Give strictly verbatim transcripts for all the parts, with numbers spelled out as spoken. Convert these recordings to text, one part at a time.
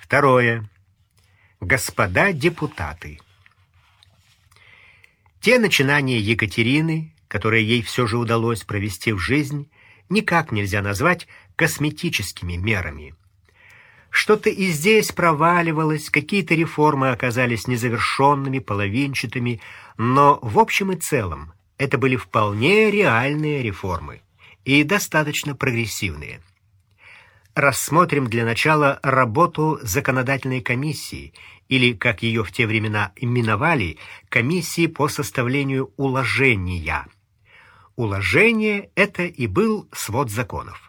Второе. Господа депутаты. Те начинания Екатерины, которые ей все же удалось провести в жизнь, никак нельзя назвать косметическими мерами. Что-то и здесь проваливалось, какие-то реформы оказались незавершенными, половинчатыми, но в общем и целом это были вполне реальные реформы и достаточно прогрессивные. Рассмотрим для начала работу законодательной комиссии, или, как ее в те времена именовали, комиссии по составлению уложения. Уложение — это и был свод законов.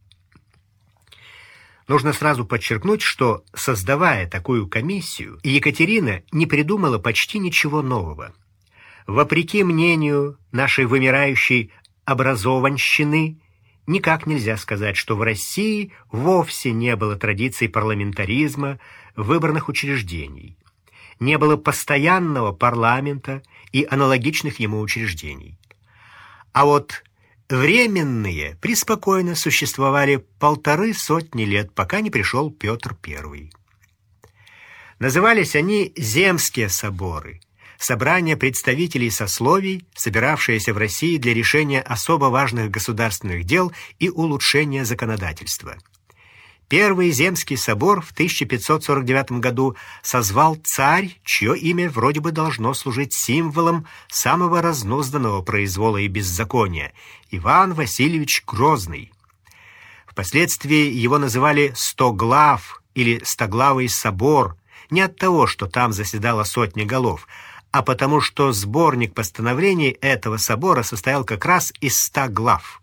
Нужно сразу подчеркнуть, что, создавая такую комиссию, Екатерина не придумала почти ничего нового. Вопреки мнению нашей вымирающей образованщины, никак нельзя сказать, что в России вовсе не было традиций парламентаризма, выборных учреждений, не было постоянного парламента и аналогичных ему учреждений. А вот временные преспокойно существовали полторы сотни лет, пока не пришел Петр Первый. Назывались они земские соборы, собрания представителей сословий, собиравшиеся в России для решения особо важных государственных дел и улучшения законодательства. Первый земский собор в тысяча пятьсот сорок девятом году созвал царь, чье имя вроде бы должно служить символом самого разнузданного произвола и беззакония — Иван Васильевич Грозный. Впоследствии его называли «Стоглав» или «Стоглавый собор» не от того, что там заседала сотня голов, а потому что сборник постановлений этого собора состоял как раз из ста глав.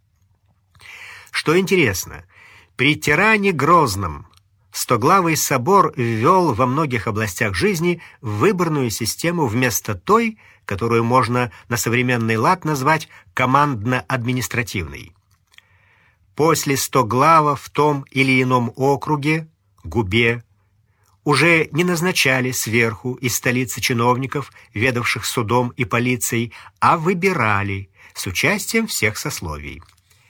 Что интересно, при тиране Грозном Стоглавый собор ввел во многих областях жизни выборную систему вместо той, которую можно на современный лад назвать командно-административной. После Стоглава в том или ином округе, губе, уже не назначали сверху из столицы чиновников, ведавших судом и полицией, а выбирали с участием всех сословий.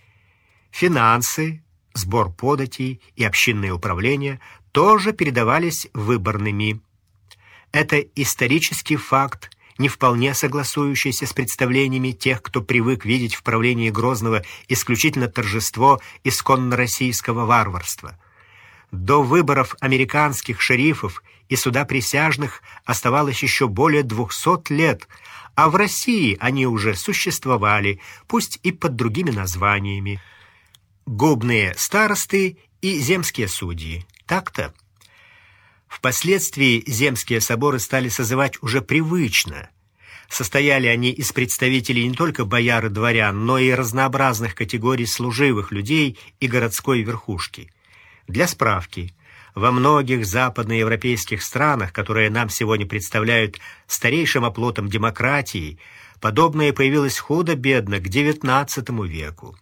Финансы, сбор податей и общинное управление тоже передавались выборными. Это исторический факт, не вполне согласующийся с представлениями тех, кто привык видеть в правлении Грозного исключительно торжество исконно-российского варварства. До выборов американских шерифов и суда присяжных оставалось еще более двухсот лет, а в России они уже существовали, пусть и под другими названиями. Губные старосты и земские судьи. Так-то. Впоследствии земские соборы стали созывать уже привычно. Состояли они из представителей не только бояр и дворян, но и разнообразных категорий служивых людей и городской верхушки. Для справки, во многих западноевропейских странах, которые нам сегодня представляют старейшим оплотом демократии, подобное появилось худо-бедно к девятнадцатому веку.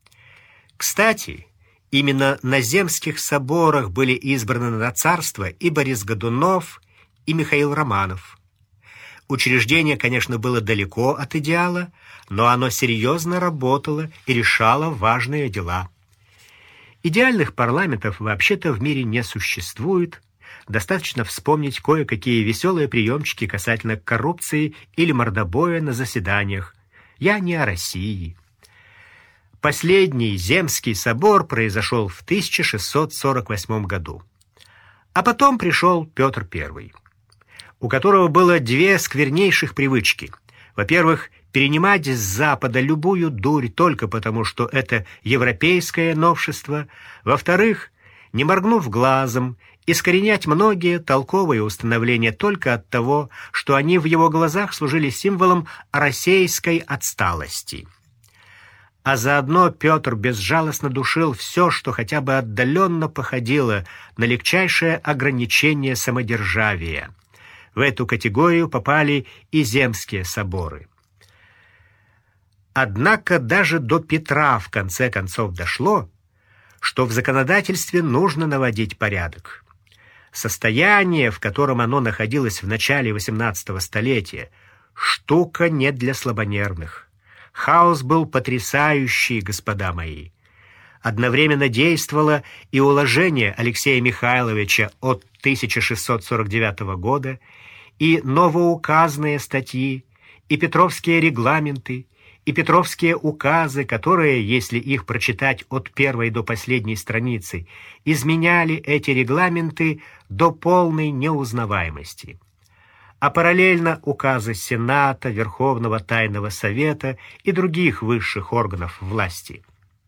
Кстати, именно на земских соборах были избраны на царство и Борис Годунов, и Михаил Романов. Учреждение, конечно, было далеко от идеала, но оно серьезно работало и решало важные дела. Идеальных парламентов вообще-то в мире не существует. Достаточно вспомнить кое-какие веселые приемчики касательно коррупции или мордобоя на заседаниях. Я не о России. Последний земский собор произошел в тысяча шестьсот сорок восьмом году. А потом пришел Петр Первый, у которого было две сквернейших привычки. Во-первых, перенимать с Запада любую дурь только потому, что это европейское новшество. Во-вторых, не моргнув глазом, искоренять многие толковые установления только от того, что они в его глазах служили символом российской отсталости. А заодно Петр безжалостно душил все, что хотя бы отдаленно походило на легчайшее ограничение самодержавия. В эту категорию попали и земские соборы. Однако даже до Петра в конце концов дошло, что в законодательстве нужно наводить порядок. Состояние, в котором оно находилось в начале восемнадцатого столетия, штука не для слабонервных. Хаос был потрясающий, господа мои. Одновременно действовало и уложение Алексея Михайловича от тысяча шестьсот сорок девятого года, и новоуказные статьи, и петровские регламенты, и петровские указы, которые, если их прочитать от первой до последней страницы, изменяли эти регламенты до полной неузнаваемости. А параллельно указы Сената, Верховного Тайного Совета и других высших органов власти.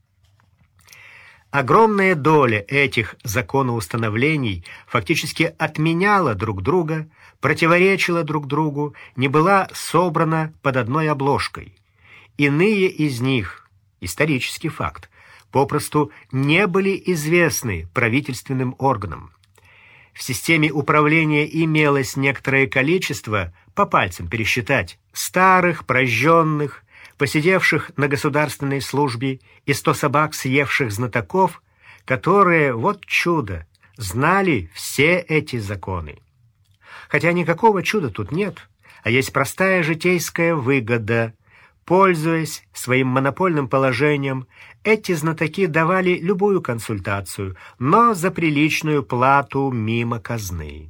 Огромная доля этих законоустановлений фактически отменяла друг друга, противоречила друг другу, не была собрана под одной обложкой. Иные из них, исторический факт, попросту не были известны правительственным органам. В системе управления имелось некоторое количество, по пальцам пересчитать, старых, прожженных, посидевших на государственной службе и сто собак съевших знатоков, которые, вот чудо, знали все эти законы. Хотя никакого чуда тут нет, а есть простая житейская выгода. Пользуясь своим монопольным положением, эти знатоки давали любую консультацию, но за приличную плату мимо казны.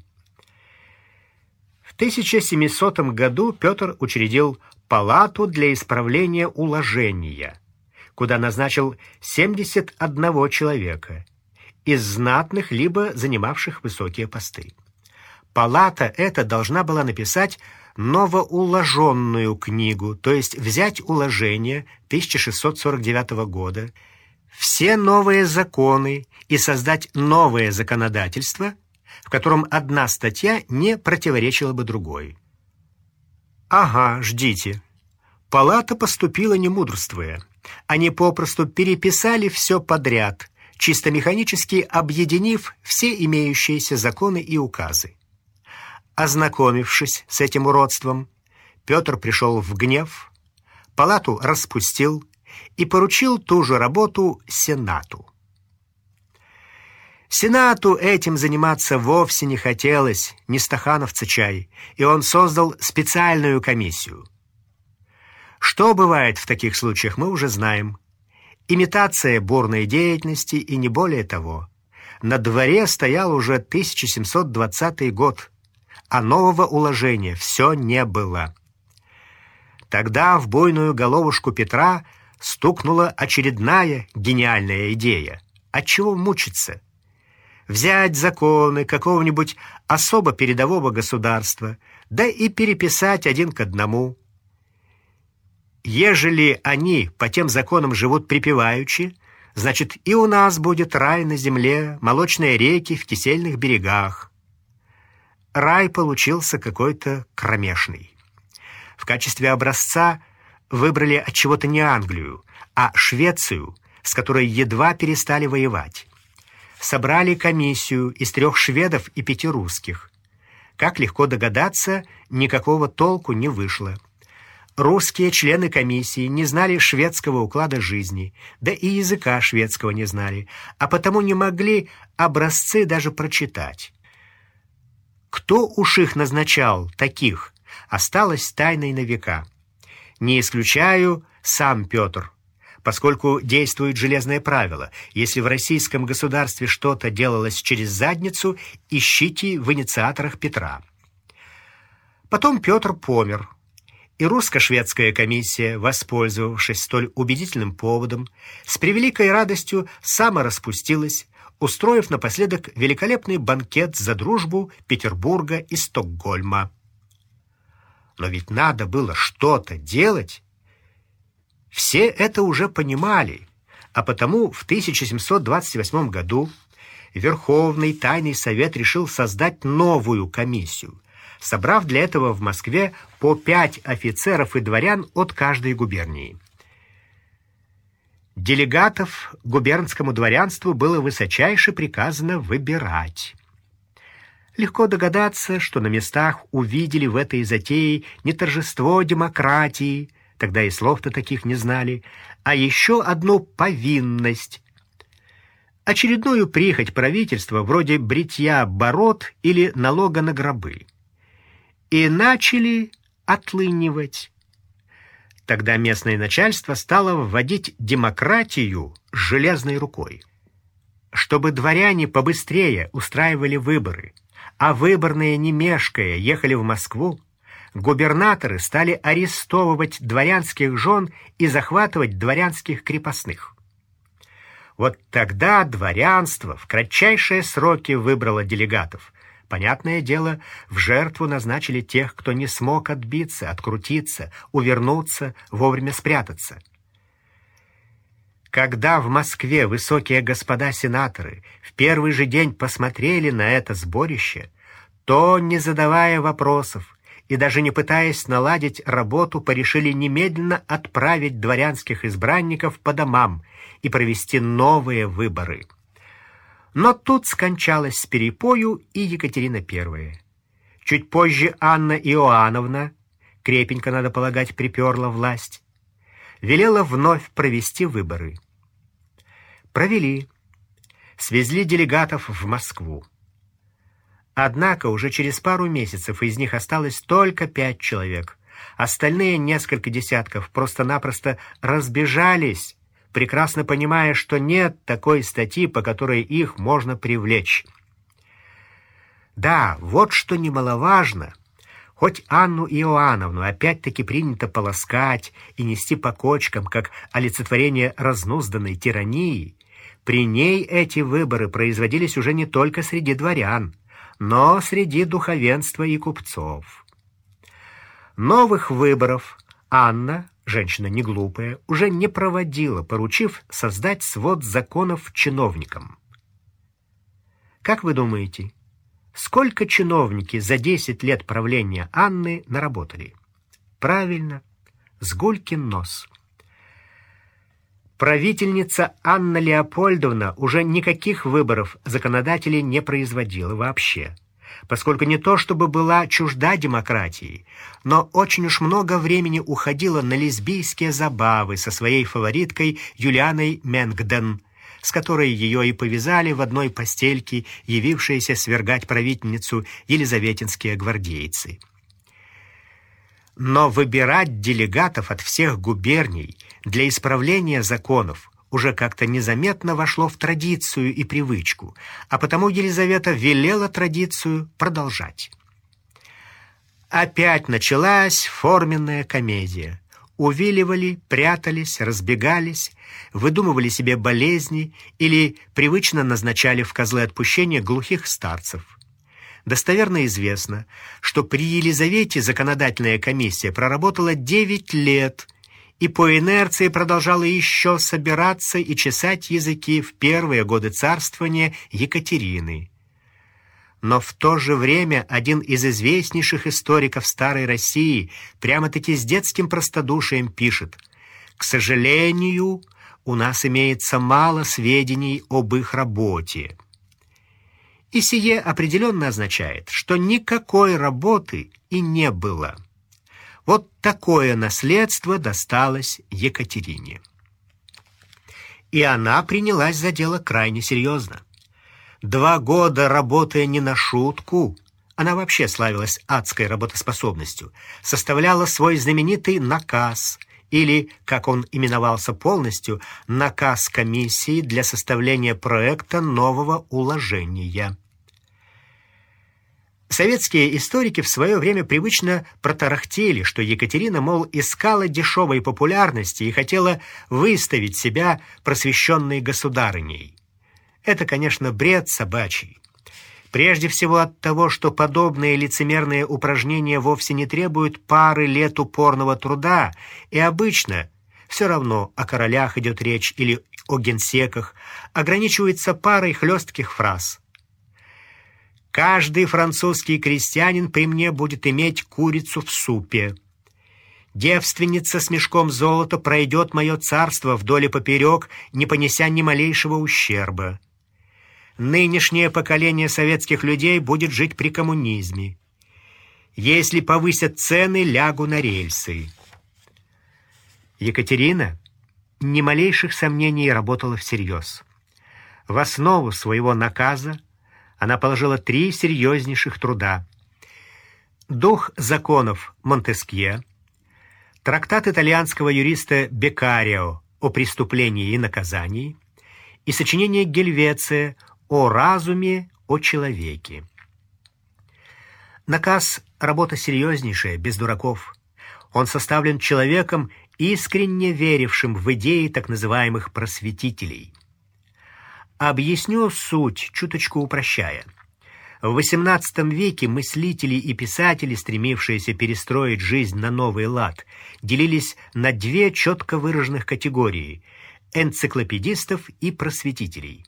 В тысяча семисотом году Петр учредил Палату для исправления уложения, куда назначил семьдесят одного человека, из знатных либо занимавших высокие посты. Палата эта должна была написать новоуложенную книгу, то есть взять уложение тысяча шестьсот сорок девятого года, все новые законы и создать новое законодательство, в котором одна статья не противоречила бы другой. Ага, ждите. Палата поступила не мудрствуя. Они попросту переписали все подряд, чисто механически объединив все имеющиеся законы и указы. Ознакомившись с этим уродством, Петр пришел в гнев, палату распустил и поручил ту же работу Сенату. Сенату этим заниматься вовсе не хотелось, не стахановца чай, и он создал специальную комиссию. Что бывает в таких случаях, мы уже знаем. Имитация бурной деятельности и не более того. На дворе стоял уже тысяча семьсот двадцатый год, а нового уложения все не было. Тогда в буйную головушку Петра стукнула очередная гениальная идея. Отчего мучиться? Взять законы какого-нибудь особо передового государства, да и переписать один к одному. Ежели они по тем законам живут припеваючи, значит и у нас будет рай на земле, молочные реки в кисельных берегах. Рай получился какой-то кромешный. В качестве образца выбрали от чего-то не Англию, а Швецию, с которой едва перестали воевать. Собрали комиссию из трех шведов и пяти русских. Как легко догадаться, никакого толку не вышло. Русские члены комиссии не знали шведского уклада жизни, да и языка шведского не знали, а потому не могли образцы даже прочитать. Кто уж их назначал, таких, осталось тайной на века. Не исключаю сам Петр, поскольку действует железное правило: если в российском государстве что-то делалось через задницу, ищите в инициаторах Петра. Потом Петр помер, и русско-шведская комиссия, воспользовавшись столь убедительным поводом, с превеликой радостью самораспустилась, устроив напоследок великолепный банкет за дружбу Петербурга и Стокгольма. Но ведь надо было что-то делать. Все это уже понимали, а потому в тысяча семьсот двадцать восьмом году Верховный Тайный Совет решил создать новую комиссию, собрав для этого в Москве по пять офицеров и дворян от каждой губернии. Делегатов губернскому дворянству было высочайше приказано выбирать. Легко догадаться, что на местах увидели в этой затее не торжество демократии, тогда и слов-то таких не знали, а еще одну повинность. Очередную прихоть правительства вроде бритья бород или налога на гробы. И начали отлынивать. Тогда местное начальство стало вводить демократию с железной рукой. Чтобы дворяне побыстрее устраивали выборы, а выборные, не мешкая, ехали в Москву, губернаторы стали арестовывать дворянских жен и захватывать дворянских крепостных. Вот тогда дворянство в кратчайшие сроки выбрало делегатов. Понятное дело, в жертву назначили тех, кто не смог отбиться, открутиться, увернуться, вовремя спрятаться. Когда в Москве высокие господа сенаторы в первый же день посмотрели на это сборище, то, не задавая вопросов и даже не пытаясь наладить работу, порешили немедленно отправить дворянских избранников по домам и провести новые выборы. Но тут скончалась с перепою и Екатерина Первая. Чуть позже Анна Иоанновна, крепенько, надо полагать, приперла власть, велела вновь провести выборы. Провели. Свезли делегатов в Москву. Однако уже через пару месяцев из них осталось только пять человек. Остальные несколько десятков просто-напросто разбежались, прекрасно понимая, что нет такой статьи, по которой их можно привлечь. Да, вот что немаловажно. Хоть Анну Иоанновну опять-таки принято полоскать и нести по кочкам, как олицетворение разнузданной тирании, при ней эти выборы производились уже не только среди дворян, но среди духовенства и купцов. Новых выборов Анна, женщина не глупая, уже не проводила, поручив создать свод законов чиновникам. Как вы думаете, сколько чиновники за десять лет правления Анны наработали? Правильно, с гулькин нос. Правительница Анна Леопольдовна уже никаких выборов законодателей не производила вообще, поскольку не то чтобы была чужда демократии, но очень уж много времени уходила на лесбийские забавы со своей фавориткой Юлианой Менгден, с которой ее и повязали в одной постельке явившиеся свергать правительницу елизаветинские гвардейцы. Но выбирать делегатов от всех губерний для исправления законов уже как-то незаметно вошло в традицию и привычку, а потому Елизавета велела традицию продолжать. Опять началась форменная комедия. Увиливали, прятались, разбегались, выдумывали себе болезни или привычно назначали в козлы отпущения глухих старцев. Достоверно известно, что при Елизавете законодательная комиссия проработала девять лет и по инерции продолжала еще собираться и чесать языки в первые годы царствования Екатерины. Но в то же время один из известнейших историков старой России прямо-таки с детским простодушием пишет: «К сожалению, у нас имеется мало сведений об их работе». И сие определенно означает, что никакой работы и не было. Вот такое наследство досталось Екатерине. И она принялась за дело крайне серьезно. Два года, работая не на шутку, она вообще славилась адской работоспособностью, составляла свой знаменитый наказ, или, как он именовался полностью, наказ комиссии для составления проекта нового уложения. Советские историки в свое время привычно протарахтели, что Екатерина, мол, искала дешевой популярности и хотела выставить себя просвещенной государыней. Это, конечно, бред собачий. Прежде всего от того, что подобные лицемерные упражнения вовсе не требуют пары лет упорного труда, и обычно, все равно о королях идет речь или о генсеках, ограничиваются парой хлестких фраз. «Каждый французский крестьянин при мне будет иметь курицу в супе. Девственница с мешком золота пройдет мое царство вдоль и поперек, не понеся ни малейшего ущерба. Нынешнее поколение советских людей будет жить при коммунизме. Если повысят цены, лягу на рельсы». Екатерина ни малейших сомнений работала всерьез. В основу своего наказа она положила три серьезнейших труда: дух законов Монтескье, трактат итальянского юриста Беккарио о преступлении и наказании и сочинение Гельвеция о разуме, о человеке. Наказ – работа серьезнейшая, без дураков. Он составлен человеком, искренне верившим в идеи так называемых просветителей. Объясню суть, чуточку упрощая. В восемнадцатом веке мыслители и писатели, стремившиеся перестроить жизнь на новый лад, делились на две четко выраженных категории – энциклопедистов и просветителей.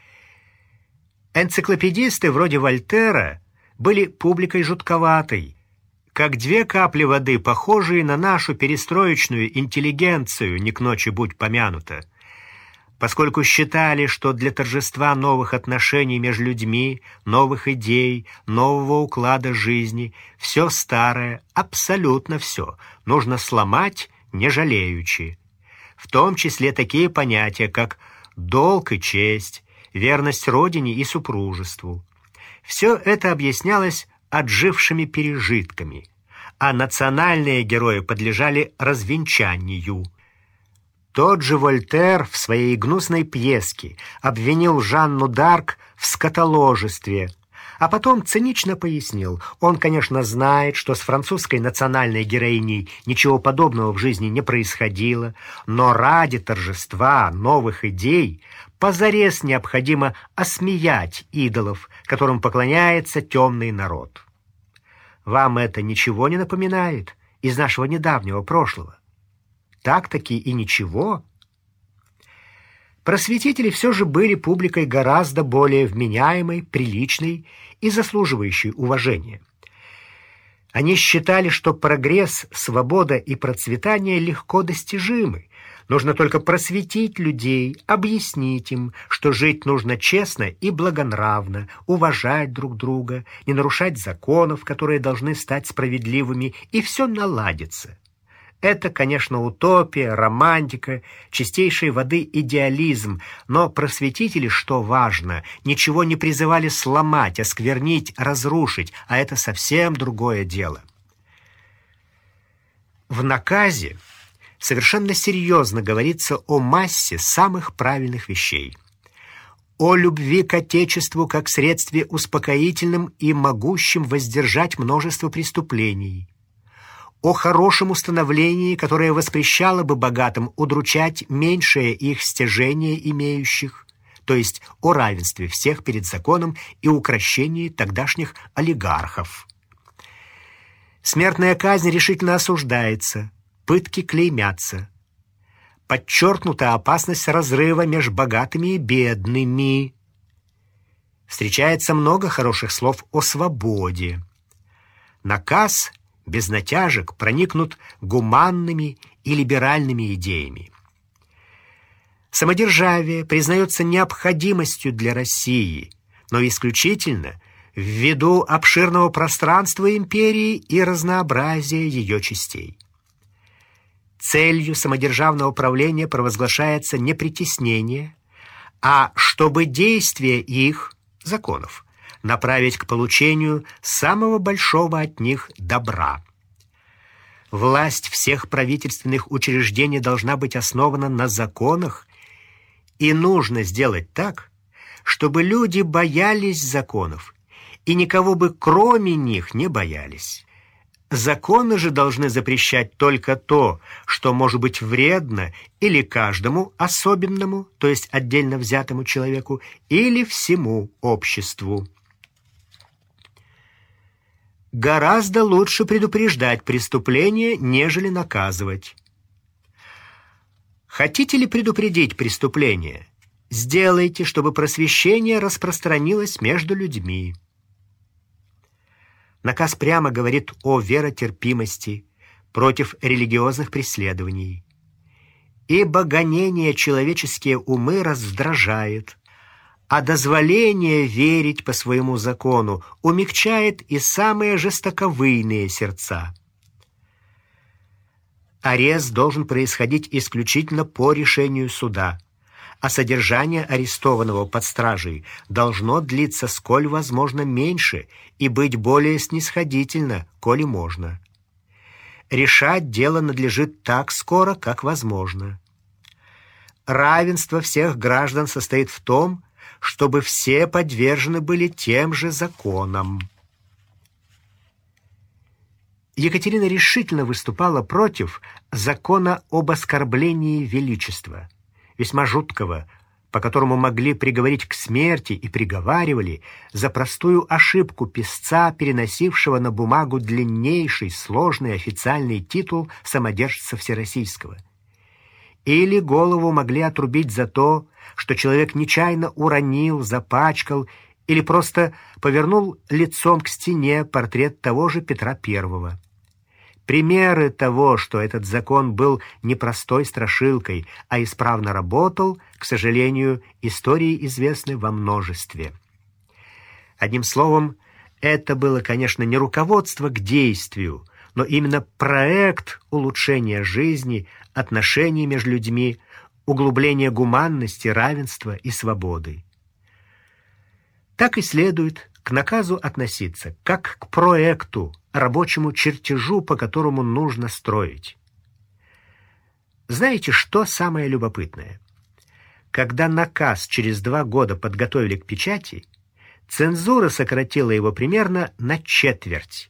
Энциклопедисты, вроде Вольтера, были публикой жутковатой, как две капли воды, похожие на нашу перестроечную интеллигенцию, не к ночи будь помянута. Поскольку считали, что для торжества новых отношений между людьми, новых идей, нового уклада жизни, все старое, абсолютно все, нужно сломать, не жалеючи. В том числе такие понятия, как долг и честь, верность родине и супружеству. Все это объяснялось отжившими пережитками, а национальные герои подлежали развенчанию. Тот же Вольтер в своей гнусной пьеске обвинил Жанну д'Арк в скотоложестве, а потом цинично пояснил, он, конечно, знает, что с французской национальной героиней ничего подобного в жизни не происходило, но ради торжества новых идей позарез необходимо осмеять идолов, которым поклоняется темный народ. Вам это ничего не напоминает из нашего недавнего прошлого? Так-таки и ничего. Просветители все же были публикой гораздо более вменяемой, приличной и заслуживающей уважения. Они считали, что прогресс, свобода и процветание легко достижимы. Нужно только просветить людей, объяснить им, что жить нужно честно и благонравно, уважать друг друга, не нарушать законов, которые должны стать справедливыми, и все наладится. Это, конечно, утопия, романтика, чистейшей воды идеализм, но просветители, что важно, ничего не призывали сломать, осквернить, разрушить, а это совсем другое дело. В наказе совершенно серьезно говорится о массе самых правильных вещей. О любви к Отечеству как средстве успокоительным и могущим воздержать множество преступлений. О хорошем установлении, которое воспрещало бы богатым удручать меньшее их стяжение имеющих, то есть о равенстве всех перед законом и укрощении тогдашних олигархов. Смертная казнь решительно осуждается, пытки клеймятся. Подчеркнута опасность разрыва между богатыми и бедными. Встречается много хороших слов о свободе. Наказ без натяжек проникнут гуманными и либеральными идеями. Самодержавие признается необходимостью для России, но исключительно ввиду обширного пространства империи и разнообразия ее частей. Целью самодержавного правления провозглашается не притеснение, а чтобы действия их, законов, направить к получению самого большого от них добра. Власть всех правительственных учреждений должна быть основана на законах, и нужно сделать так, чтобы люди боялись законов, и никого бы кроме них не боялись. Законы же должны запрещать только то, что может быть вредно или каждому особенному, то есть отдельно взятому человеку, или всему обществу. Гораздо лучше предупреждать преступление, нежели наказывать. Хотите ли предупредить преступление? Сделайте, чтобы просвещение распространилось между людьми. Наказ прямо говорит о веротерпимости против религиозных преследований. Ибо гонение человеческие умы раздражает, а дозволение верить по своему закону умягчает и самые жестоковыйные сердца. Арест должен происходить исключительно по решению суда, а содержание арестованного под стражей должно длиться сколь возможно меньше и быть более снисходительно, коли можно. решать дело надлежит так скоро, как возможно. Равенство всех граждан состоит в том, чтобы все подвержены были тем же законам. Екатерина решительно выступала против закона об оскорблении величества, весьма жуткого, по которому могли приговорить к смерти и приговаривали за простую ошибку писца, переносившего на бумагу длиннейший, сложный официальный титул самодержца Всероссийского. Или голову могли отрубить за то, что человек нечаянно уронил, запачкал или просто повернул лицом к стене портрет того же Петра Первого. Примеры того, что этот закон был не простой страшилкой, а исправно работал, к сожалению, истории известны во множестве. Одним словом, это было, конечно, не руководство к действию, но именно проект улучшения жизни, отношений между людьми, углубления гуманности, равенства и свободы. Так и следует к наказу относиться, как к проекту, рабочему чертежу, по которому нужно строить. Знаете, что самое любопытное? Когда наказ через два года подготовили к печати, цензура сократила его примерно на четверть.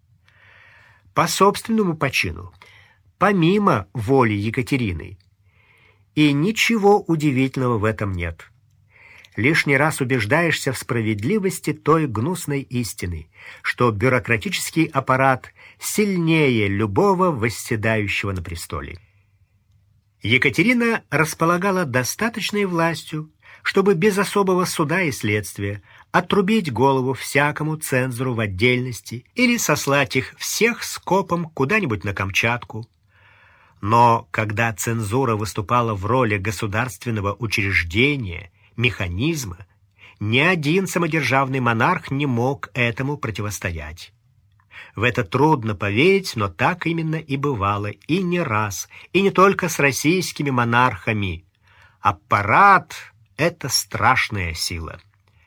По собственному почину, помимо воли Екатерины. И ничего удивительного в этом нет. Лишний раз убеждаешься в справедливости той гнусной истины, что бюрократический аппарат сильнее любого восседающего на престоле. Екатерина располагала достаточной властью, чтобы без особого суда и следствия отрубить голову всякому цензору в отдельности или сослать их всех скопом куда-нибудь на Камчатку. Но когда цензура выступала в роли государственного учреждения, механизма, ни один самодержавный монарх не мог этому противостоять. В это трудно поверить, но так именно и бывало, и не раз, и не только с российскими монархами. Аппарат — это страшная сила.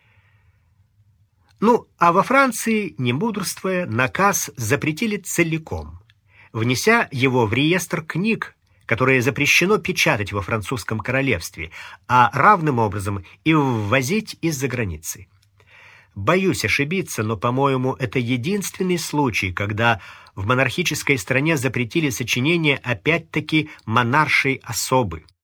Ну, а во Франции, не мудрствуя, наказ запретили целиком, внеся его в реестр книг, которое запрещено печатать во французском королевстве, а равным образом и ввозить из-за границы. Боюсь ошибиться, но, по-моему, это единственный случай, когда в монархической стране запретили сочинение опять-таки монаршей особы.